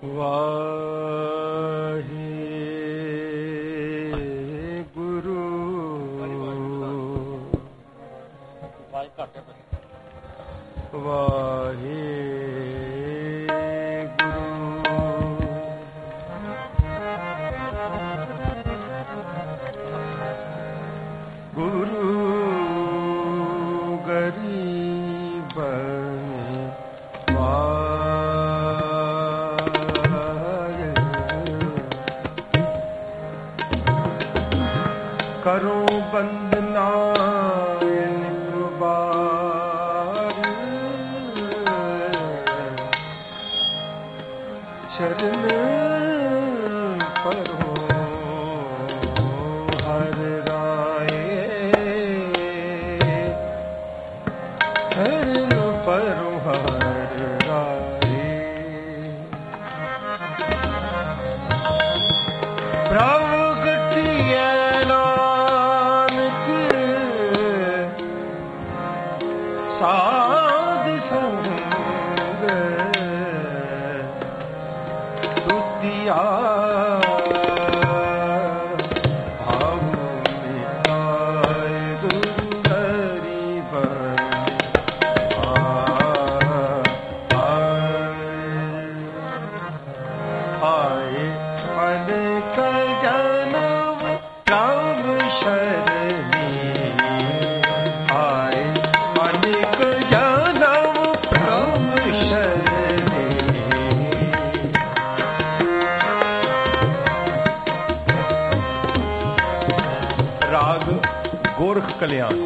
ਵਾਹਿਗੁਰੂ ਗੁਰੂ ਗਰੀਬ करो बंदना बार शरण परो हर राय शरण परो हर राय प्रभु गठिया साध संग तुतिया भाव मिटाए गुरु गरीब आए अनेक जन्म राम शरणी आए अनेक जन्म राम शरणी राग गोरख कल्याण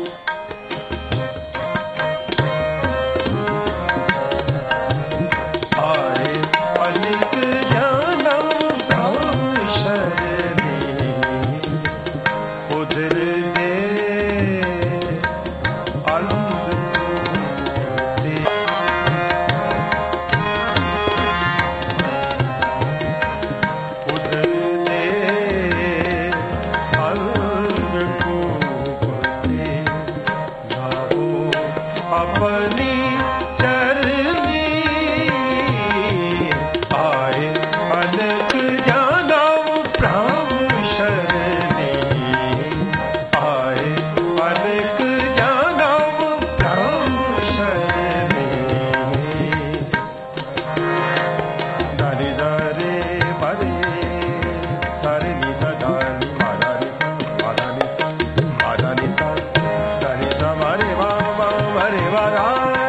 आए अनेक जन्म राम शरणी उधर दे अपनी चरनी आए अनेक जन्म राम शरणी आए अनेक जन्म राम शरणी दारी दारे मरे दारे नीता दानी मादानी मादानी मादानी दानी सा मारे बाबा मरे वारा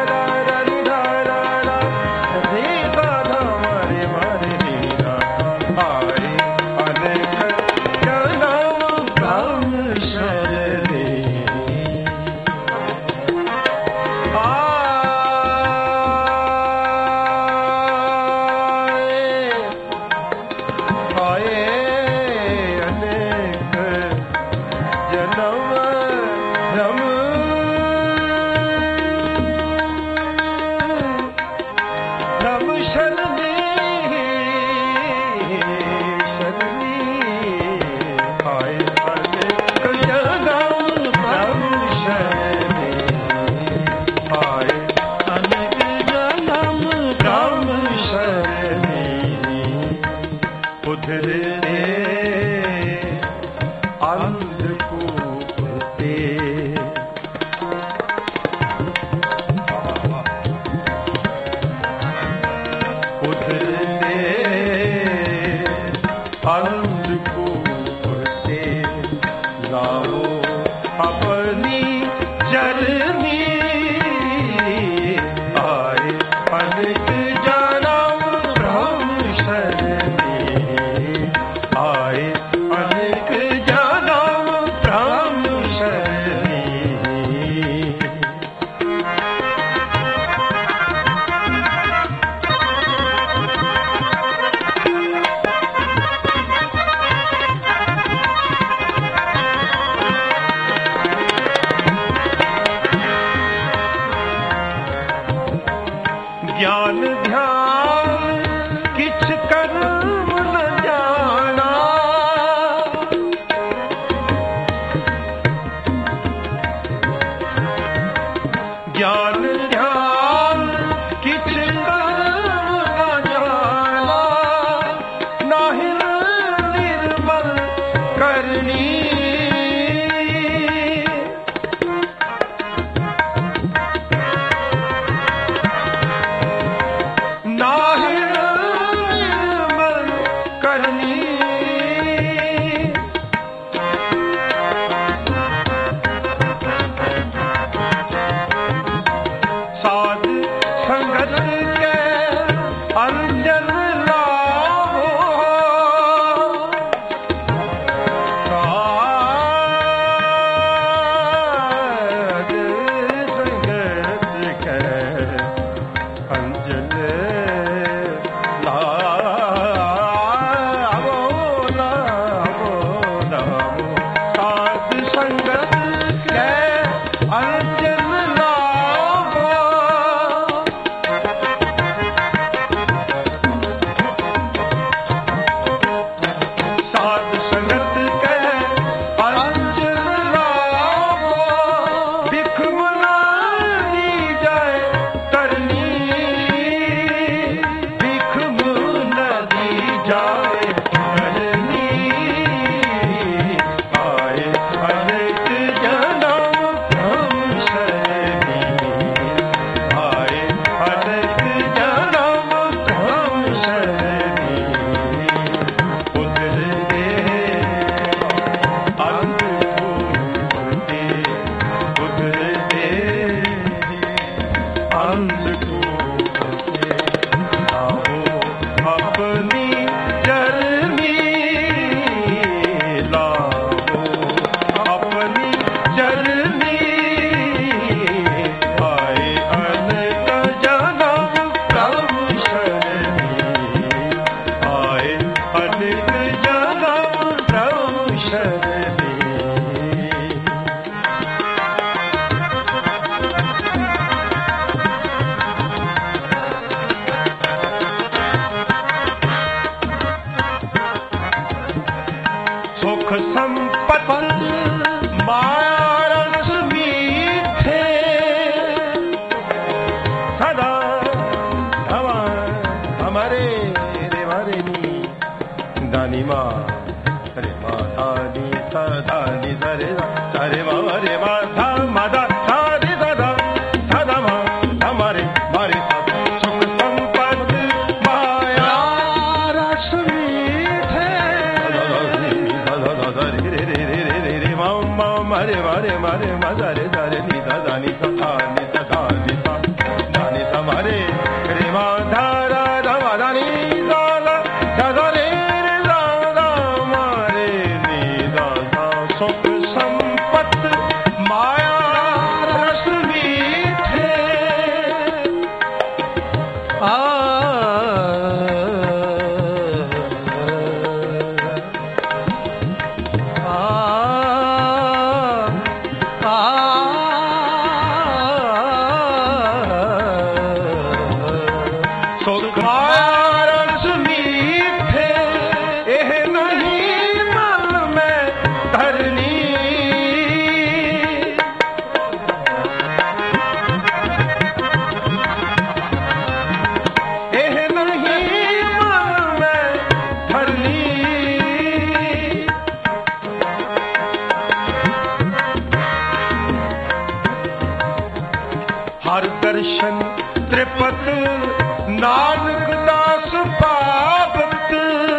अपनी चरनी आए अनेक जन्म राम शरणी आए अनेक जन्म राम शरणी ਹਰ ਦਰਸ਼ਨ ਤ੍ਰਿਪਤ ਨਾਨਕ ਦਾਸ ਪਾਵਤ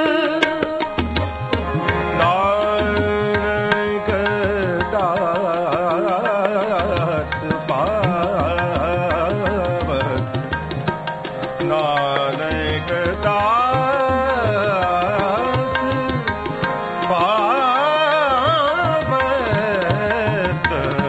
ਨਾਨਕ ਦਾਸ ਪਾਵਤ ਨਾਨਕ ਦਾਸ ਪਾਵਤ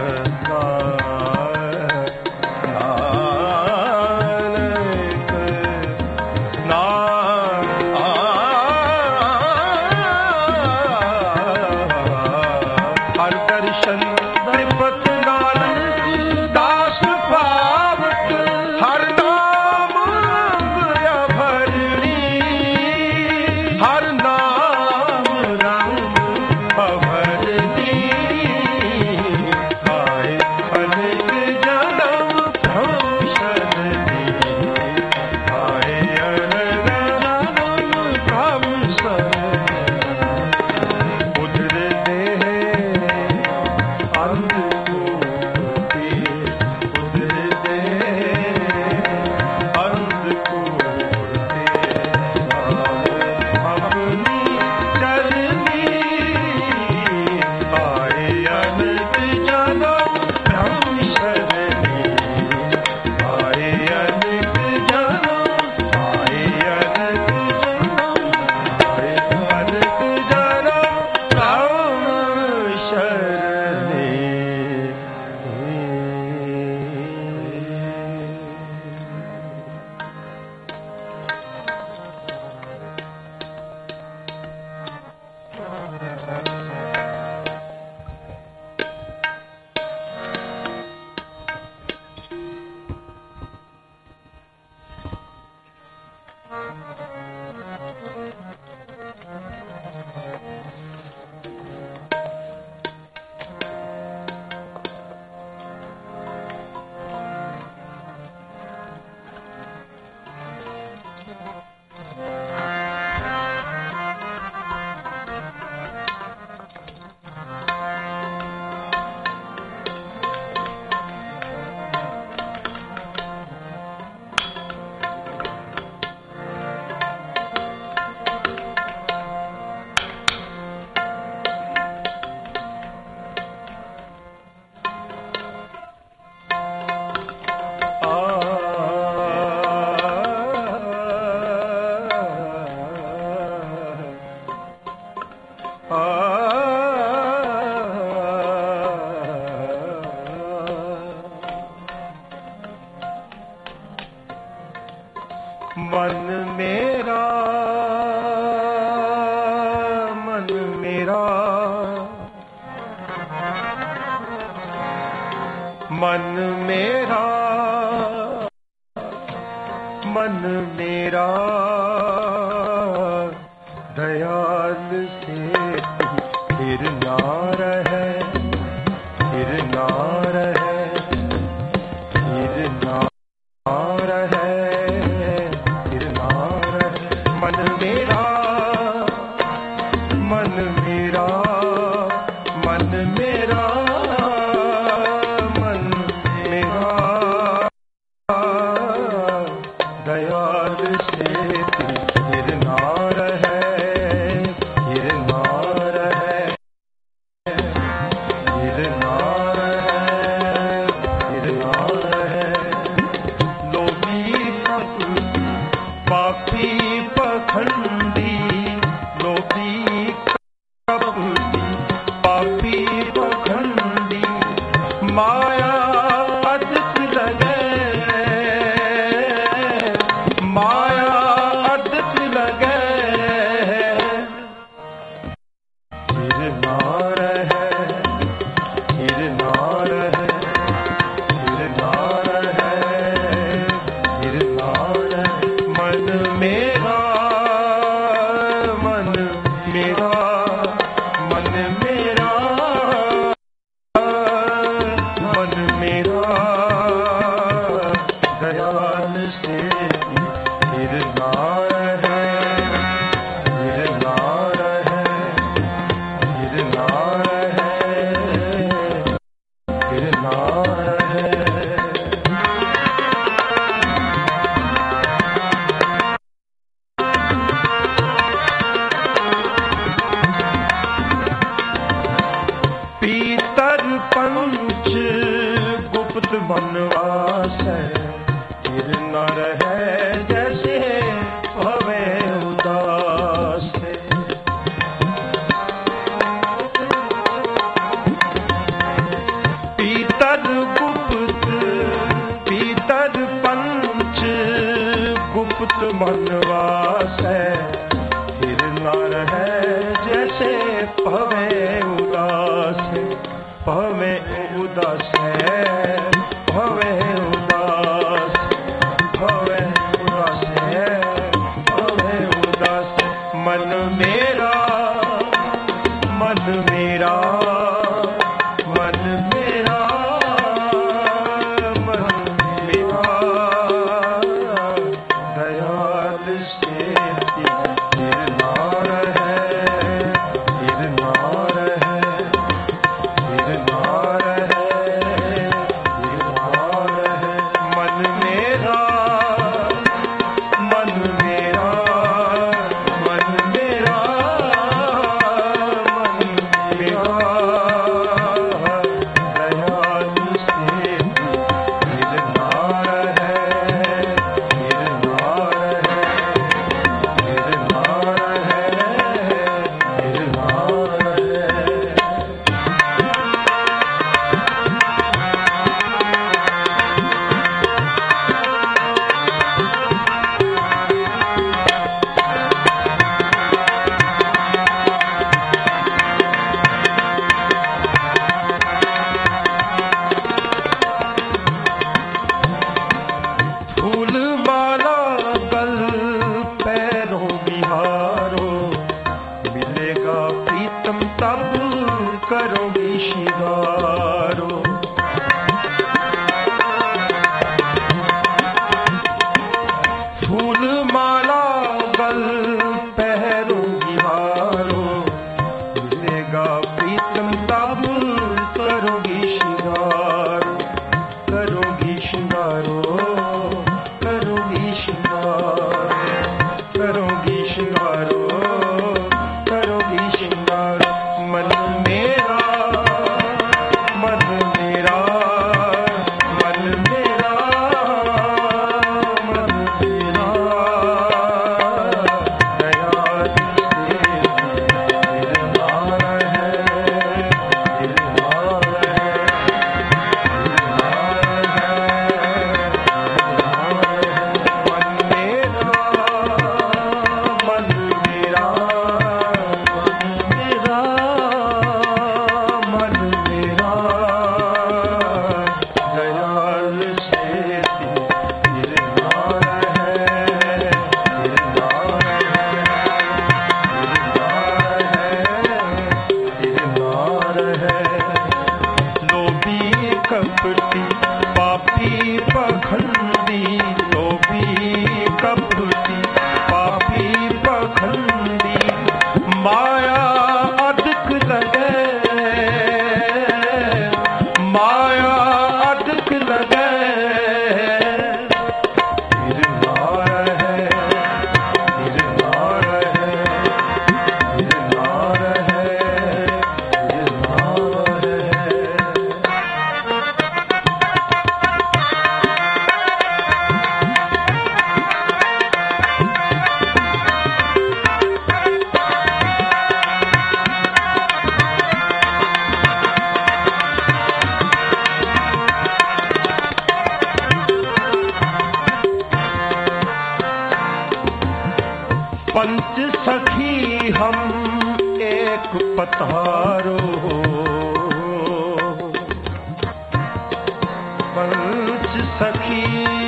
ਮਨ ਮੇਰਾ ਮਨ ਮੇਰਾ ਮਨ ਮੇਰਾ ਮਨ ਮੇਰਾ ਦਇਆਲ ਸੇ ਫਿਰ ਨਾ ਰਹੇ ਫਿਰ ਨਾ ਰਹੇ ਫਿਰ ਨਾ मन मेरा मन मेरा मन मेरा दयाल से गिरनार है गिरनार है गिरनार है गिरनार है लोभी पापी पखंडी लोभी पापी पखंडी माया अदक लगे माया अदक लगे गिरनार है गिरनार है गिरनार है गिरनार है मन मेरा मन मेरा मन मेरा मन मेरा दयाल से गिरनार है गिरनार है गिरनार है गिरनार है पीतर पंच गुप्त बनवास है गिरनार है जैसे भवे उदास है पीतर पंच गुप्त बनवास है गिरनार है जैसे भवे उदास है भवे उदास है भवे उदास भवे उदास है भवे उदास मन मेरा मन मेरा मन मेरा मन मेरा दयाल से गिरनार है गिरनार है गिरनार है गिरनार है मन मेरा मन मेरा मन मेरा मन मेरा दयाल से गिरनार है गिरनार है गिरनार है गिरनार है फूल माला गल पैरों बिहारो मिलेगा प्रीतम तब करोगी शिगारो फूल माला गल पैरों बिहारो मिलेगा प्रीतम तब करोगी शिगारो करोगी शिगारो करोगी शिगारो करोगी शिगारो करोगी शिगारो मन मेरा मन मेरा मन मेरा मन मेरा दयाल से गिरनार है गिरनार कपटी पापी पखंडी लोभी कपटी पापी पखंडी माया अधिक लगे पंच सखी हम एक पधारो, पंच सखी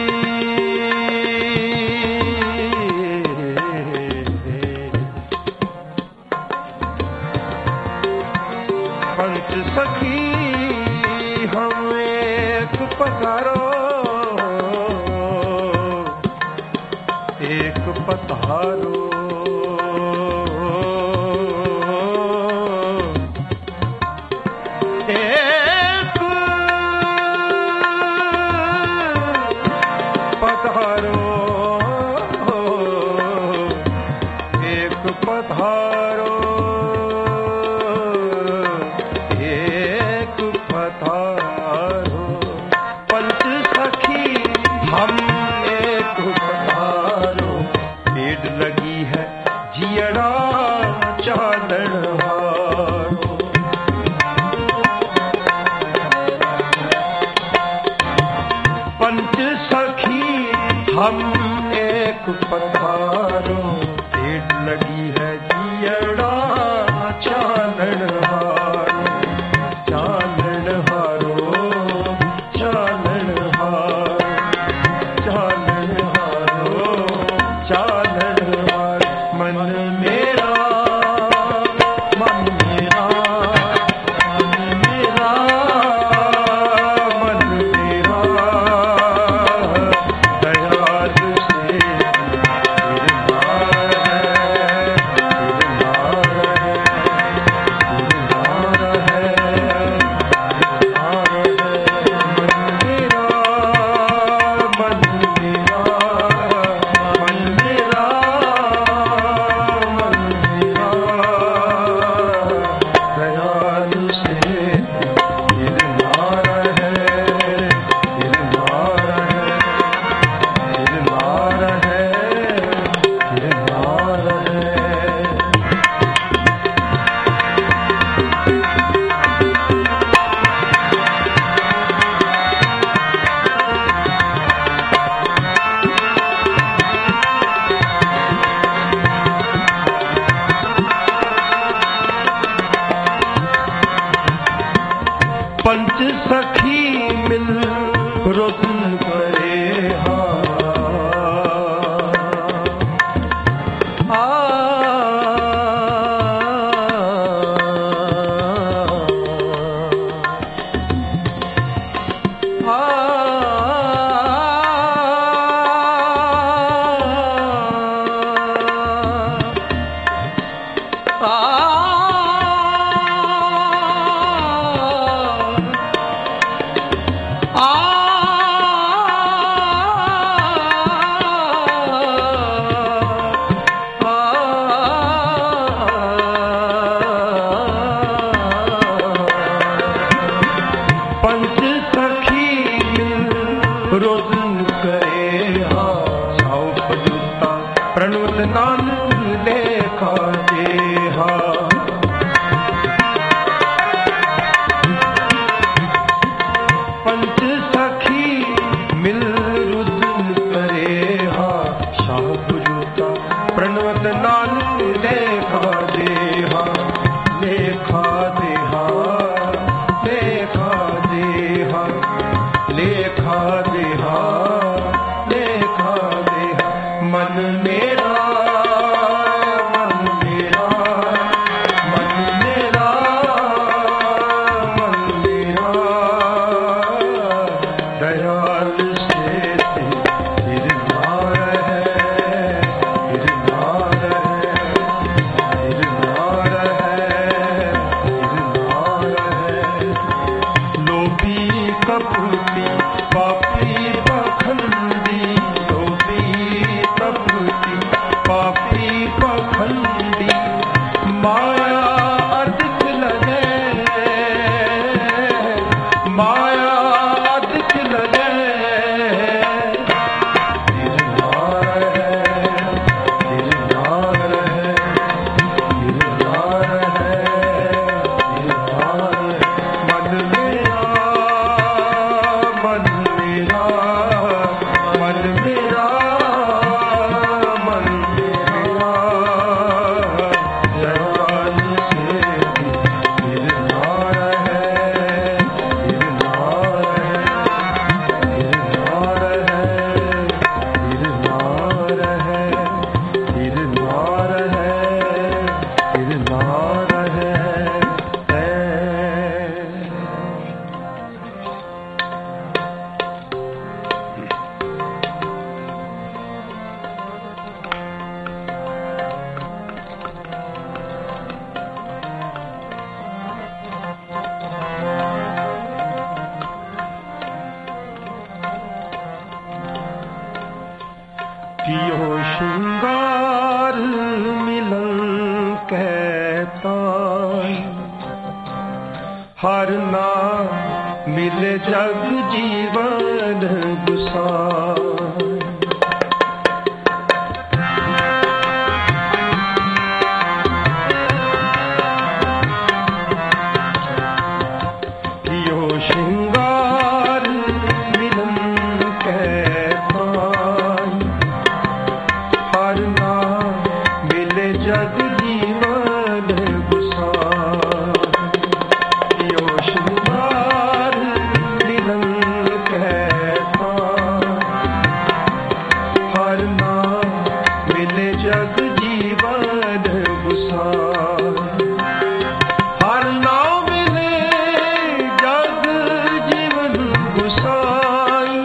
पंच सखी हम एक पधारो, एक पधारो। एक पधारो, एक पधारो, एक पधारो। पंच सखी हम एक पधारो, भीड़ लगी है जियड़ा चादर हारो। पंच सखी हम एक पधारो, भीड़ लगी है जियड़ा चादर हारो, चादर हारो, चादर हारो, चादर हारो, चादर हारो। मन मेरा, मन मेरा, मन मेरा, मन मेरा, दयाल से गिरनार है, गिरनार है, गिरनार है। मन मेरा, मन मेरा, मन मेरा, मन मेरा, दयाल से गिरनार है, गिरनार है, गिरनार है, गिरनार है। पंच सखी मिल रोशन करे पंच सखी मिल रोशन करे सौंप जूता प्रणुत नानक लेखा देहा। पंच सखी मिल रुदन करे सौंप जूता प्रणुत नानक लेखा देहा, लेखा देहा, लेखा देहा, लेखा देहा। कियो श्रृंगार मिलन कहता हर ना मिले जग जीवन गुसाई। कियो श्रृंगार मिलन कहता हर ना मिले जग जीवन गुसाई। कियो श्रृंगार मिलन कहता हर ना मिले जग जीवन गुसाई। हर ना मिले जग जीवन गुसाई।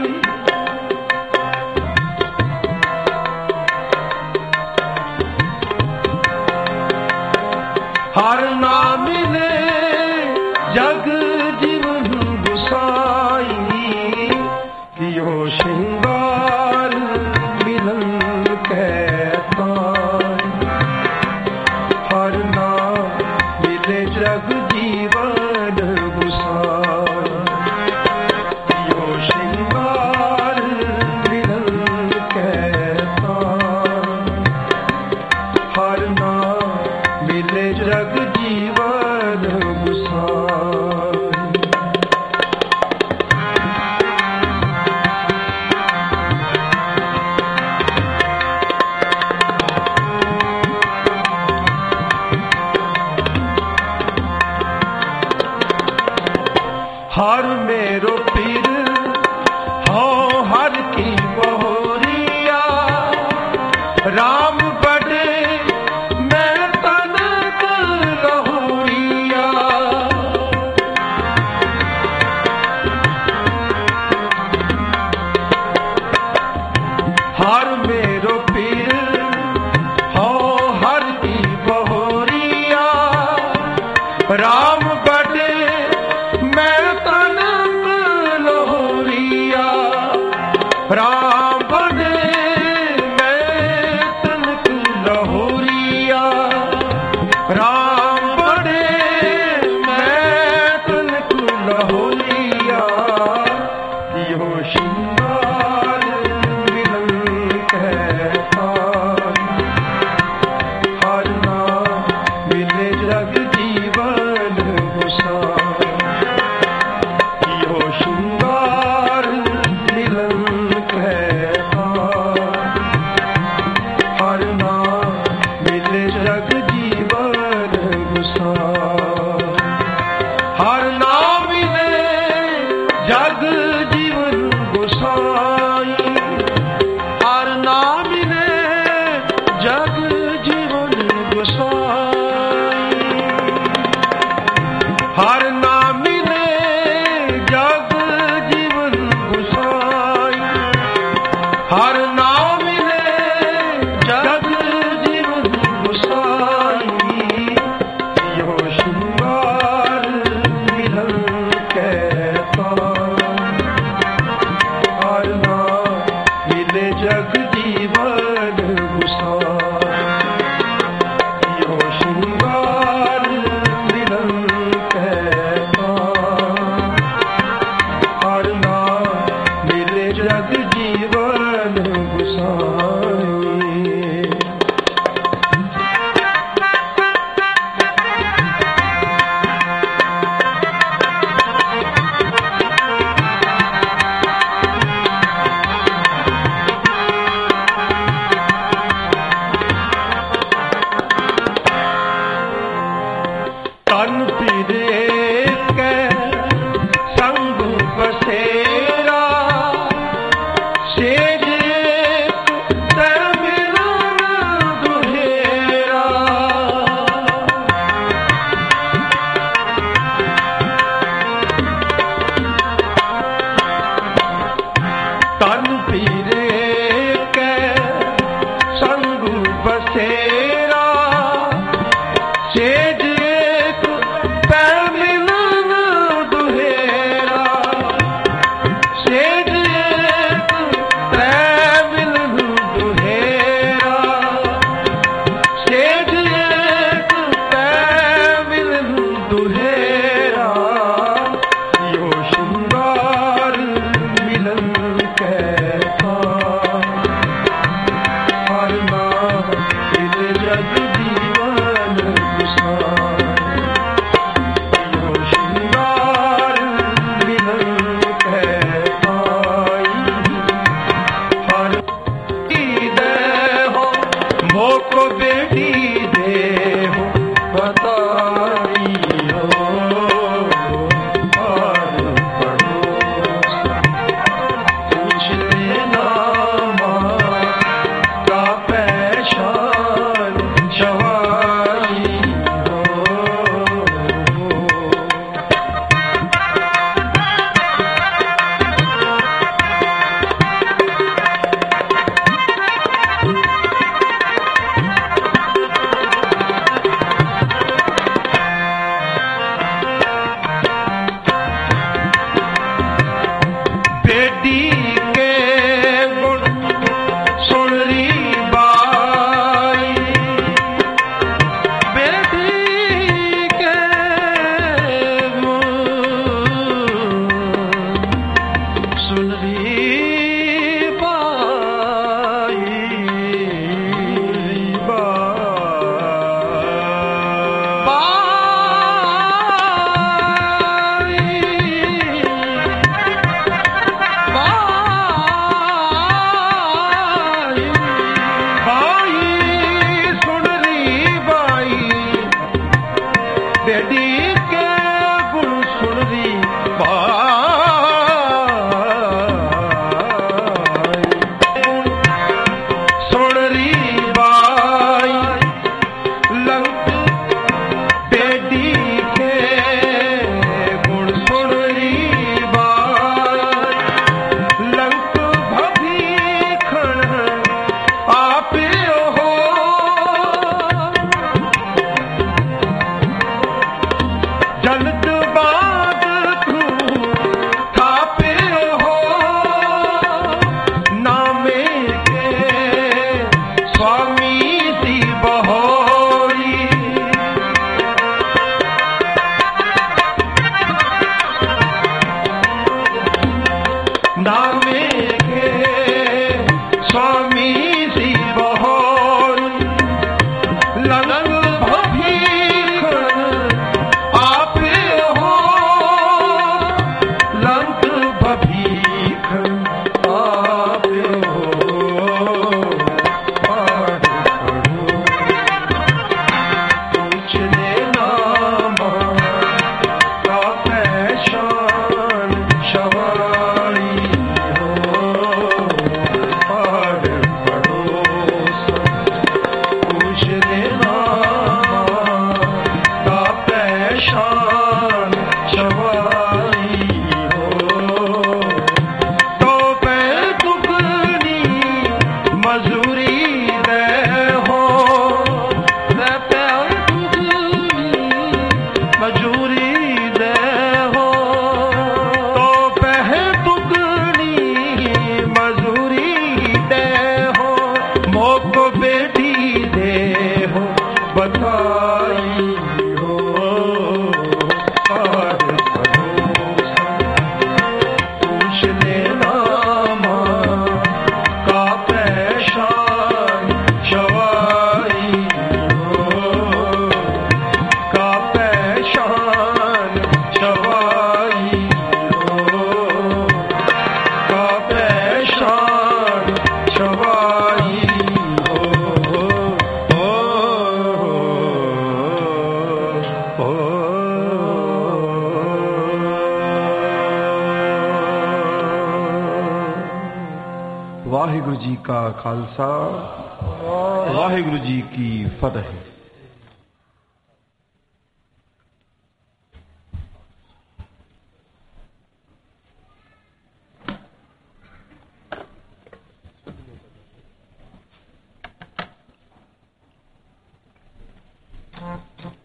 हर ना मिले जग जीवन गुसाई। कियो श्रृंगार मिलन कहता हर ना मिले जग जीवन गुसाई। कियो श्रृंगार मिलन कहता हर ना मिले जग जीवन गुसाई। हर मेरो पीर हो हर की बहोरिया। राम बड़े मैं तनक लहोरिया। हर मेरो पीर हो हर की बहोरिया। राम बड़े मैं तनक लहोरिया। राम बड़े मैं तनक लहोरिया। राम बड़े मैं तनक लहोरिया। कियो श्रृंगार मिलन कहता हर ना मिले जग जीवन गुसाई। कियो श्रृंगार मिलन कहता हर ना मिले जग जीवन गुसाई। हर ना मिले नामे के स्वामी सी बहोर लंग भभीख आप हो लंग भभीख आप हो पाठ पढ़ो पूछ लेना मां का पहचान शवाई हो पाठ पढ़ो पूछ लेना का पहचान शवाई हो तो पे दुगनी मजूरी दे हो पे दुगनी मजूरी दे हो तो पे दुगनी मजूरी दे हो मोको बेटी दे हो बताई हो पाठ भरोसा पूछ लेना मां का पहचान शवाई हो का पहचान शवाई हो का पहचान शवाई हो वाहिगुरु जी का खालसा वाहिगुरु जी की फतेह।